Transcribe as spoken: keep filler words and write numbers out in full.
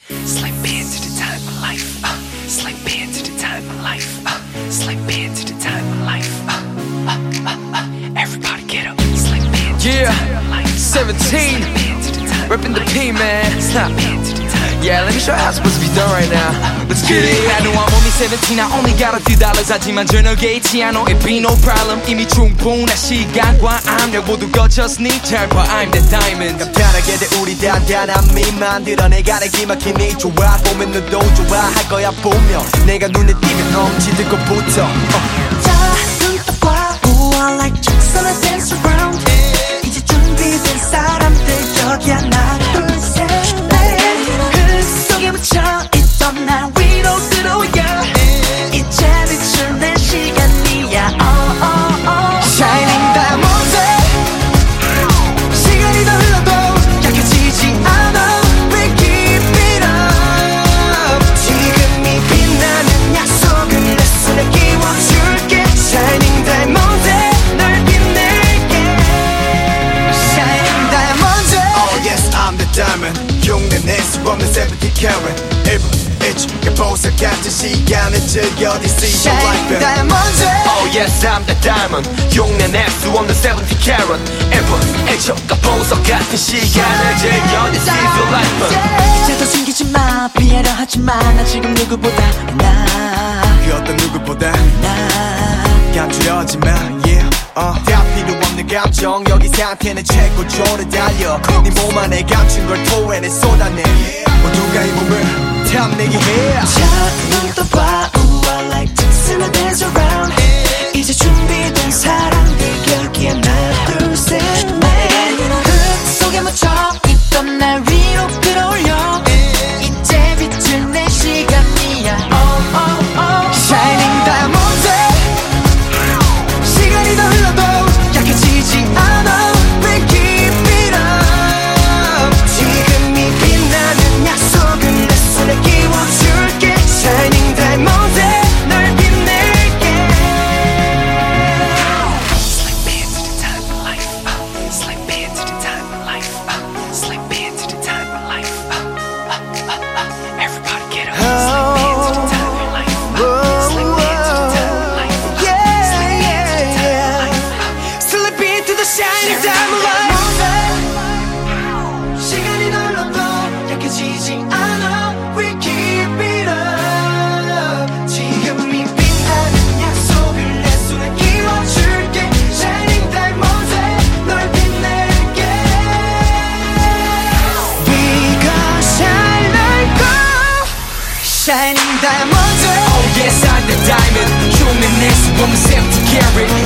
Slip into the time of life. Uh, slip into the time of life. Uh, slip into the time of life. Uh, uh, uh, uh. Everybody get up. Slip into Yeah. the time of life. seventeen. Reppin' the P, man. Yeah, let me show you how it's supposed to be done right now. Let's get it. I know I'm only seventeen, I only got a few dollars. 하지만 저녁에 있지 않아, it be no problem. 이미 충분한 시간과 압력 모두 거쳤으니 잘 봐, I'm the diamond. 간단하게 돼 우리 단단한 미만 드러내가는 기막히니 좋아. 보면 너도 좋아할 거야 보며 내가 눈에 띄면 넘치들 것부터 자, 눈 떠봐. Ooh, I like chicks on a dance around. 이제 준비된 사람들 여기 하나 둘 셋 넷. 속에 묻혀 있던 날 위로 끌어올려. 이제 비출 내 시간이야. Oh, oh, oh. Shining diamond 시간이 더 흘러도 약해지지 않아. We keep it up. 지금이 빛나는 약속은 내 손에 끼워줄게. Shining diamond 널 빛낼게. Shining diamond. Oh yes, I'm the diamond. 흉내낼 수 없는 seventy carat. 일부 일주가 보석 같은 시간을 즐겨. This is your life. Diamond. Oh yes, I'm the diamond. 흉내낼 수 없는 seventy carat. 일부 일초가 보석 같은 시간을 즐겨. This is your life. 이제 더 숨기지 마. 피하려 하지 마. 나 지금 누구보다 나. 그 어떤 누구보다 나. 감추려하지 마. Yeah. Uh. 다 필요 없는 감정 여기 상태는 최고조를 달려. 네 몸 안에 감춘 걸 토해내 쏟아내. 모두가 이 몸을 탐내게 해. 자, 눈 떠봐. Ooh, I like chicks in a dance around. 이제 준비된 사람들 여기 하나 둘 셋 넷. 흙 속에 묻혀 있던 날 위로 끌어올려. 이제 비출 내 시간이야. Oh, oh, oh. Shining diamond 시간이 더 흘러도 약해지지 않아. We keep it up. 지금이 빛나는 약속은 내 손에 끼워줄게. Shining diamond 널 빛낼게. Slip into the time of life. Uh, slip into the time of life. Uh, slip into the time of life. Uh, uh, uh, uh. Everybody get up. Slip into the time of life. Uh, slip into the time of life. Uh, Yeah, slip into yeah, the time of yeah. life. Uh, Slip into the shining diamond light. 시간이 흘러도 약해지지 않아. We keep it up. 지금이 빛나는 약속을 내 손에 끼워줄게. Shining diamond 널 빛낼게. 네가 shine like gold. Shining diamond. Oh yes, I'm the diamond. 흉내낼 수 없는 seventy carat.